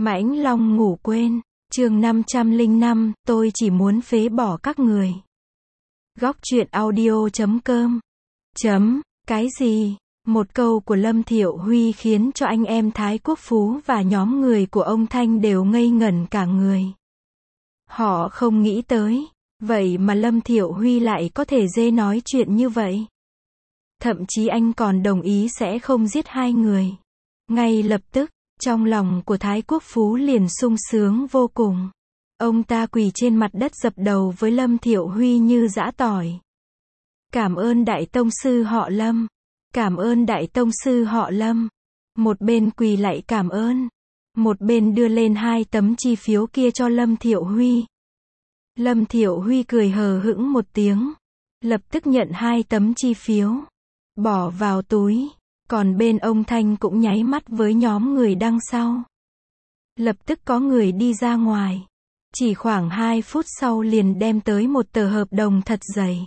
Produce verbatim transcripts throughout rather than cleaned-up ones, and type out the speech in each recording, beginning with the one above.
Mãnh Long ngủ quên, chương năm trăm lẻ năm, tôi chỉ muốn phế bỏ các người. Góc truyện audio chấm com. Chấm, cái gì? Một câu của Lâm Thiệu Huy khiến cho anh em Thái Quốc Phú và nhóm người của ông Thanh đều ngây ngẩn cả người. Họ không nghĩ tới, vậy mà Lâm Thiệu Huy lại có thể dê nói chuyện như vậy. Thậm chí anh còn đồng ý sẽ không giết hai người. Ngay lập tức, trong lòng của Thái Quốc Phú liền sung sướng vô cùng. Ông ta quỳ trên mặt đất dập đầu với Lâm Thiệu Huy như giã tỏi. Cảm ơn Đại Tông Sư họ Lâm. Cảm ơn Đại Tông Sư họ Lâm. Một bên quỳ lạy cảm ơn. Một bên đưa lên hai tấm chi phiếu kia cho Lâm Thiệu Huy. Lâm Thiệu Huy cười hờ hững một tiếng. Lập tức nhận hai tấm chi phiếu. Bỏ vào túi. Còn bên ông Thanh cũng nháy mắt với nhóm người đằng sau. Lập tức có người đi ra ngoài. Chỉ khoảng hai phút sau liền đem tới một tờ hợp đồng thật dày.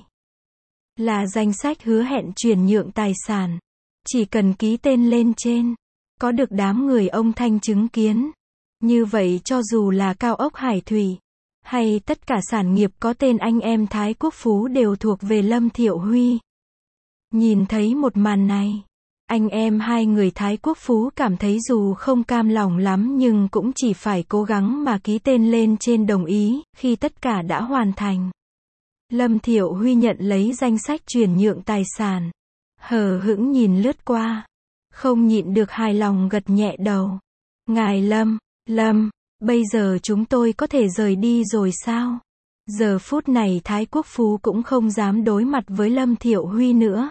Là danh sách hứa hẹn chuyển nhượng tài sản. Chỉ cần ký tên lên trên. Có được đám người ông Thanh chứng kiến. Như vậy cho dù là cao ốc Hải Thủy. Hay tất cả sản nghiệp có tên anh em Thái Quốc Phú đều thuộc về Lâm Thiệu Huy. Nhìn thấy một màn này. Anh em hai người Thái Quốc Phú cảm thấy dù không cam lòng lắm nhưng cũng chỉ phải cố gắng mà ký tên lên trên đồng ý, khi tất cả đã hoàn thành. Lâm Thiệu Huy nhận lấy danh sách chuyển nhượng tài sản. Hờ hững nhìn lướt qua. Không nhịn được hài lòng gật nhẹ đầu. Ngài Lâm, Lâm, bây giờ chúng tôi có thể rời đi rồi sao? Giờ phút này Thái Quốc Phú cũng không dám đối mặt với Lâm Thiệu Huy nữa.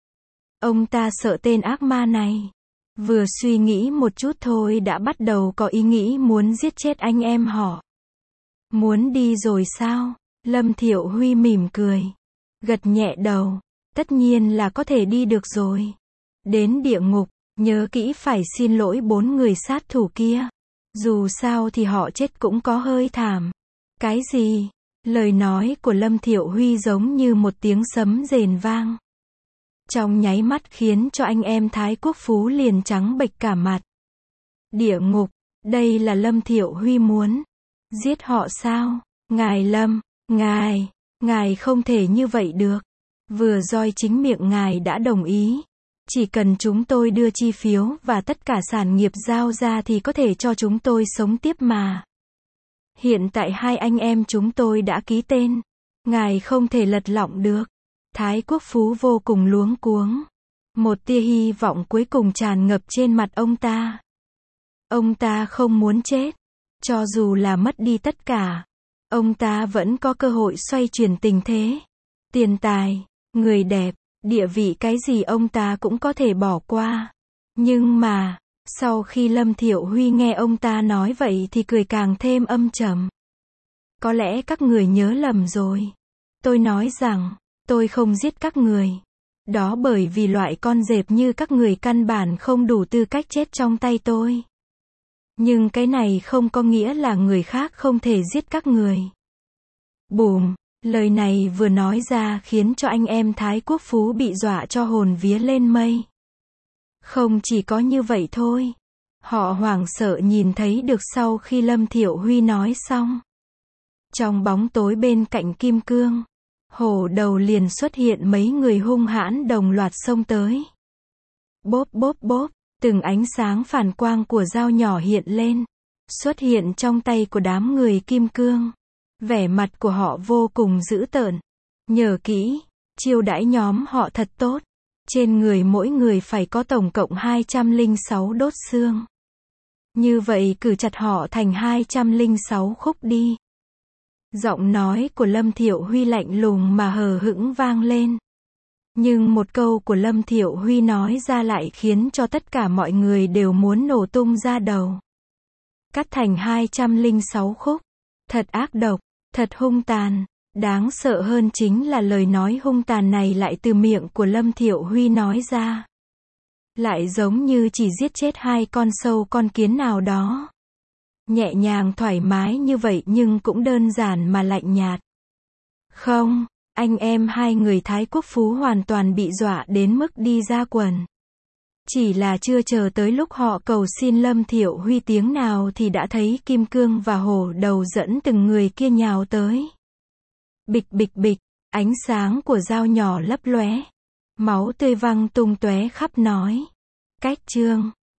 Ông ta sợ tên ác ma này. Vừa suy nghĩ một chút thôi đã bắt đầu có ý nghĩ muốn giết chết anh em họ. Muốn đi rồi sao? Lâm Thiệu Huy mỉm cười. Gật nhẹ đầu. Tất nhiên là có thể đi được rồi. Đến địa ngục, nhớ kỹ phải xin lỗi bốn người sát thủ kia. Dù sao thì họ chết cũng có hơi thảm. Cái gì? Lời nói của Lâm Thiệu Huy giống như một tiếng sấm rền vang. Trong nháy mắt khiến cho anh em Thái Quốc Phú liền trắng bệch cả mặt. Địa ngục, đây là Lâm Thiệu Huy muốn giết họ sao? Ngài Lâm, ngài, ngài không thể như vậy được. Vừa rồi chính miệng ngài đã đồng ý. Chỉ cần chúng tôi đưa chi phiếu và tất cả sản nghiệp giao ra thì có thể cho chúng tôi sống tiếp mà. Hiện tại hai anh em chúng tôi đã ký tên. Ngài không thể lật lọng được. Thái Quốc Phú vô cùng luống cuống. Một tia hy vọng cuối cùng tràn ngập trên mặt ông ta. Ông ta không muốn chết. Cho dù là mất đi tất cả, ông ta vẫn có cơ hội xoay chuyển tình thế. Tiền tài, người đẹp, địa vị cái gì ông ta cũng có thể bỏ qua. Nhưng mà, sau khi Lâm Thiệu Huy nghe ông ta nói vậy thì cười càng thêm âm trầm. Có lẽ các người nhớ lầm rồi. Tôi nói rằng, tôi không giết các người. Đó bởi vì loại con dẹp như các người căn bản không đủ tư cách chết trong tay tôi. Nhưng cái này không có nghĩa là người khác không thể giết các người. Bùm, lời này vừa nói ra khiến cho anh em Thái Quốc Phú bị dọa cho hồn vía lên mây. Không chỉ có như vậy thôi. Họ hoảng sợ nhìn thấy được sau khi Lâm Thiệu Huy nói xong. Trong bóng tối bên cạnh kim cương. Hổ đầu liền xuất hiện mấy người hung hãn đồng loạt xông tới. Bốp bốp bốp, từng ánh sáng phản quang của dao nhỏ hiện lên. Xuất hiện trong tay của đám người kim cương. Vẻ mặt của họ vô cùng dữ tợn. Nhớ kỹ, chiêu đãi nhóm họ thật tốt. Trên người mỗi người phải có tổng cộng hai trăm lẻ sáu đốt xương. Như vậy cử chặt họ thành hai trăm lẻ sáu khúc đi. Giọng nói của Lâm Thiệu Huy lạnh lùng mà hờ hững vang lên. Nhưng một câu của Lâm Thiệu Huy nói ra lại khiến cho tất cả mọi người đều muốn nổ tung ra đầu. Cắt thành hai trăm lẻ sáu khúc. Thật ác độc, thật hung tàn. Đáng sợ hơn chính là lời nói hung tàn này lại từ miệng của Lâm Thiệu Huy nói ra. Lại giống như chỉ giết chết hai con sâu con kiến nào đó. Nhẹ nhàng thoải mái như vậy nhưng cũng đơn giản mà lạnh nhạt. Không, anh em hai người Thái Quốc Phú hoàn toàn bị dọa đến mức đi ra quần. Chỉ là chưa chờ tới lúc họ cầu xin Lâm Thiệu Huy tiếng nào thì đã thấy kim cương và hổ đầu dẫn từng người kia nhào tới. Bịch bịch bịch, ánh sáng của dao nhỏ lấp lóe. Máu tươi văng tung tóe khắp nói. Cách chương